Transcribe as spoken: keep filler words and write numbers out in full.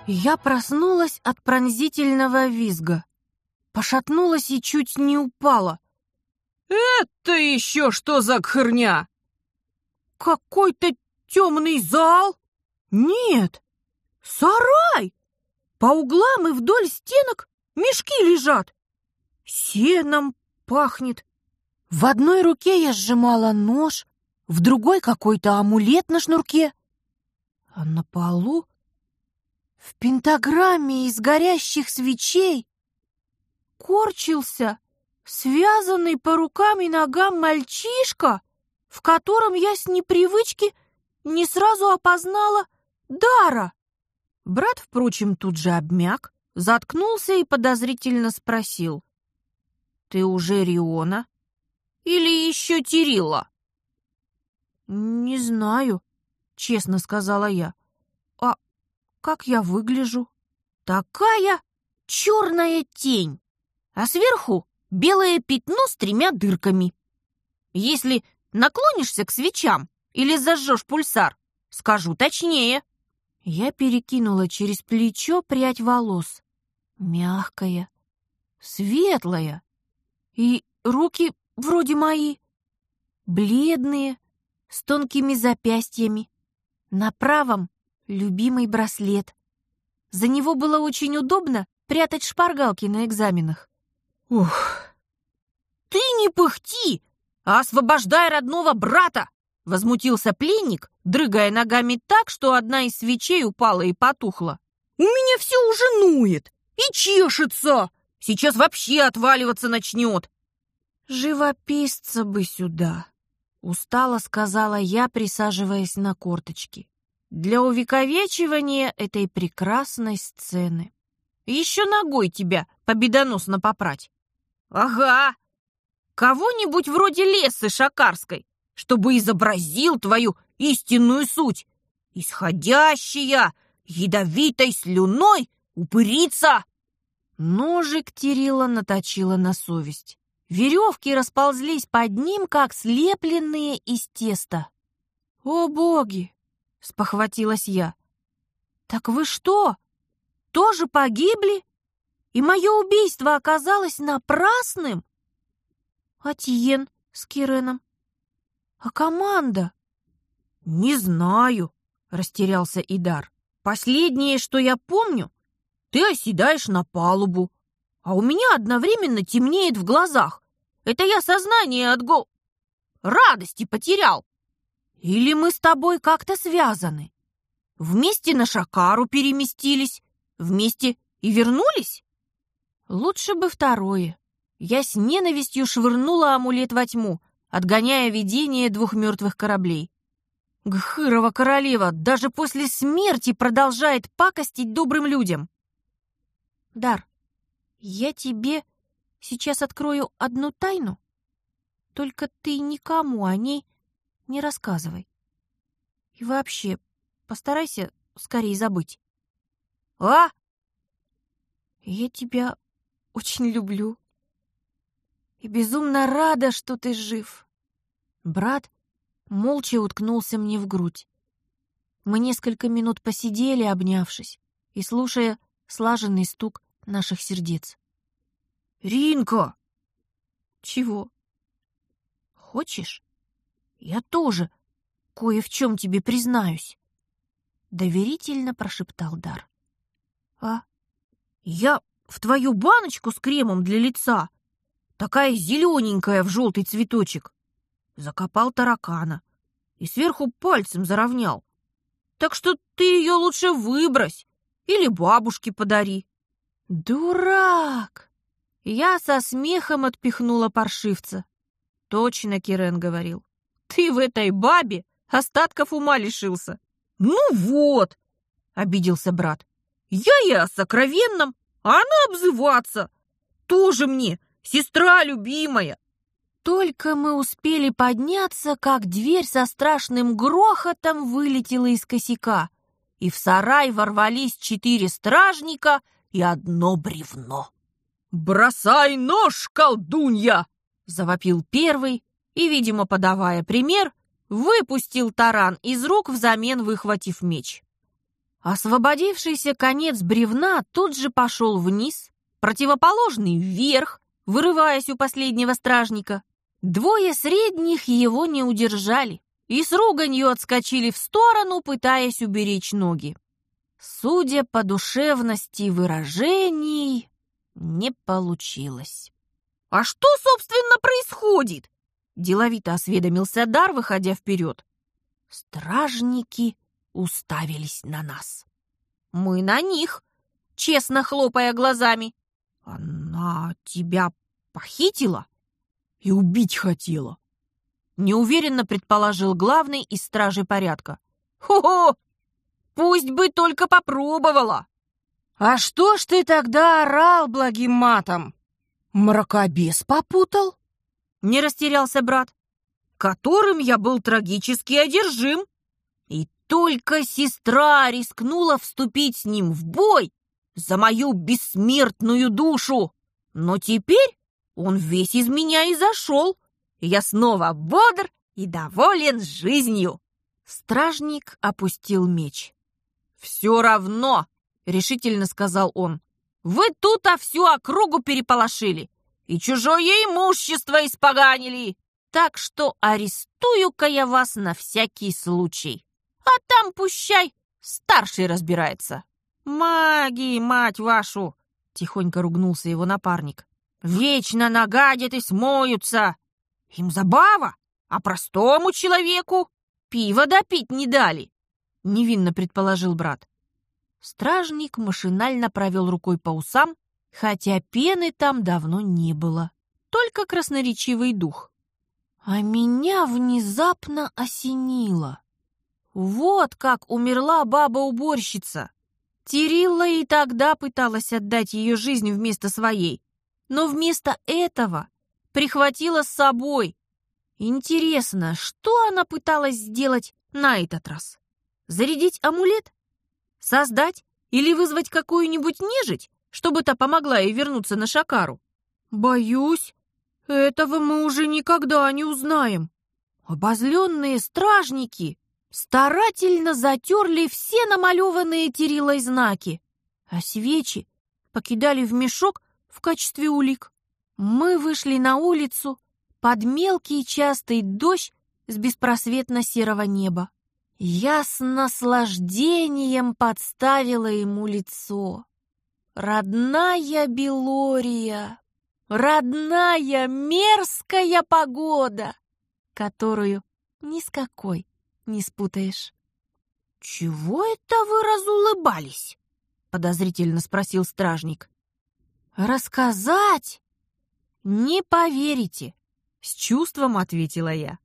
Я проснулась от пронзительного визга. Пошатнулась и чуть не упала. «Это еще что за херня?» Какой-то темный зал? Нет, сарай! По углам и вдоль стенок мешки лежат. Сеном пахнет. В одной руке я сжимала нож, в другой какой-то амулет на шнурке. А на полу, в пентаграмме из горящих свечей, корчился связанный по рукам и ногам мальчишка, в котором я с непривычки не сразу опознала Дара. Брат, впрочем, тут же обмяк, заткнулся и подозрительно спросил: «Ты уже Риона? Или еще Тирилла?» «Не знаю», — честно сказала я. «А как я выгляжу?» «Такая черная тень, а сверху белое пятно с тремя дырками. Если наклонишься к свечам или зажжешь пульсар, скажу точнее». Я перекинула через плечо прядь волос. Мягкая, светлая. И руки вроде мои. Бледные, с тонкими запястьями. На правом любимый браслет. За него было очень удобно прятать шпаргалки на экзаменах. «Ух! Ты не пыхти, а освобождай родного брата!» Возмутился пленник, дрыгая ногами так, что одна из свечей упала и потухла. «У меня все уже ноет и чешется! Сейчас вообще отваливаться начнет!» «Живописца бы сюда!» — устало сказала я, присаживаясь на корточки. «Для увековечивания этой прекрасной сцены. Еще ногой тебя победоносно попрать». «Ага! Кого-нибудь вроде Лессы Шакарской, чтобы изобразил твою истинную суть, исходящая ядовитой слюной упырица!» Ножик Тирилла наточила на совесть. Веревки расползлись под ним, как слепленные из теста. «О, боги!» — спохватилась я. «Так вы что, тоже погибли? И мое убийство оказалось напрасным? А Тиен с Киреном? А команда?» «Не знаю», — растерялся Идар. «Последнее, что я помню, ты оседаешь на палубу, а у меня одновременно темнеет в глазах. Это я сознание от го... радости потерял. Или мы с тобой как-то связаны? Вместе на Шакару переместились, вместе и вернулись?» Лучше бы второе. Я с ненавистью швырнула амулет во тьму, отгоняя видение двух мертвых кораблей. Гхырова королева даже после смерти продолжает пакостить добрым людям. «Дар, я тебе сейчас открою одну тайну, только ты никому о ней не рассказывай. И вообще, постарайся скорее забыть». «А?» «Я тебя очень люблю и безумно рада, что ты жив». Брат молча уткнулся мне в грудь. Мы несколько минут посидели, обнявшись, и слушая слаженный стук наших сердец. «Ринка!» «Чего? Хочешь? Я тоже кое в чем тебе признаюсь», — доверительно прошептал Дар. «А? Я в твою баночку с кремом для лица, такая зелененькая в желтый цветочек, закопал таракана и сверху пальцем заровнял. Так что ты ее лучше выбрось или бабушке подари». «Дурак!» Я со смехом отпихнула паршивца. «Точно, Кирен говорил. Ты в этой бабе остатков ума лишился». «Ну вот!» — обиделся брат. «Я и о сокровенном, а она обзываться. Тоже мне сестра любимая». Только мы успели подняться, как дверь со страшным грохотом вылетела из косяка, и в сарай ворвались четыре стражника и одно бревно. «Бросай нож, колдунья!» — завопил первый и, видимо, подавая пример, выпустил таран из рук, взамен выхватив меч. Освободившийся конец бревна тут же пошел вниз, противоположный вверх, вырываясь у последнего стражника. Двое средних его не удержали и с руганью отскочили в сторону, пытаясь уберечь ноги. Судя по душевности выражений, не получилось. «А что, собственно, происходит?» — деловито осведомился Дар, выходя вперед. Стражники уставились на нас. Мы на них, честно хлопая глазами. «Она тебя похитила и убить хотела», — неуверенно предположил главный из стражей порядка. «Хо-хо! Пусть бы только попробовала!» «А что ж ты тогда орал благим матом? Мракобес попутал?» — не растерялся брат. «Которым я был трагически одержим. И только сестра рискнула вступить с ним в бой за мою бессмертную душу. Но теперь он весь из меня и зашел. Я снова бодр и доволен жизнью». Стражник опустил меч. «Все равно», — решительно сказал он, — «вы тут а всю округу переполошили и чужое имущество испоганили, так что арестую-ка я вас на всякий случай. А там пущай старший разбирается». «Маги, мать вашу!» — тихонько ругнулся его напарник. «Вечно нагадят и смоются. Им забава, а простому человеку пиво допить не дали», — невинно предположил брат. Стражник машинально провел рукой по усам, хотя пены там давно не было, только красноречивый дух. А меня внезапно осенило. Вот как умерла баба-уборщица. Тирилла и тогда пыталась отдать ее жизнь вместо своей, но вместо этого прихватила с собой. Интересно, что она пыталась сделать на этот раз? Зарядить амулет? Создать или вызвать какую-нибудь нежить, чтобы та помогла ей вернуться на Шакару? «Боюсь, этого мы уже никогда не узнаем». Обозленные стражники старательно затерли все намалеванные Тириллой знаки, а свечи покидали в мешок в качестве улик. Мы вышли на улицу под мелкий частый дождь с беспросветно серого неба. Я с наслаждением подставила ему лицо. Родная Белория, родная мерзкая погода, которую ни с какой не спутаешь. «Чего это вы разулыбались?» — подозрительно спросил стражник. «Рассказать? Не поверите!» — с чувством ответила я.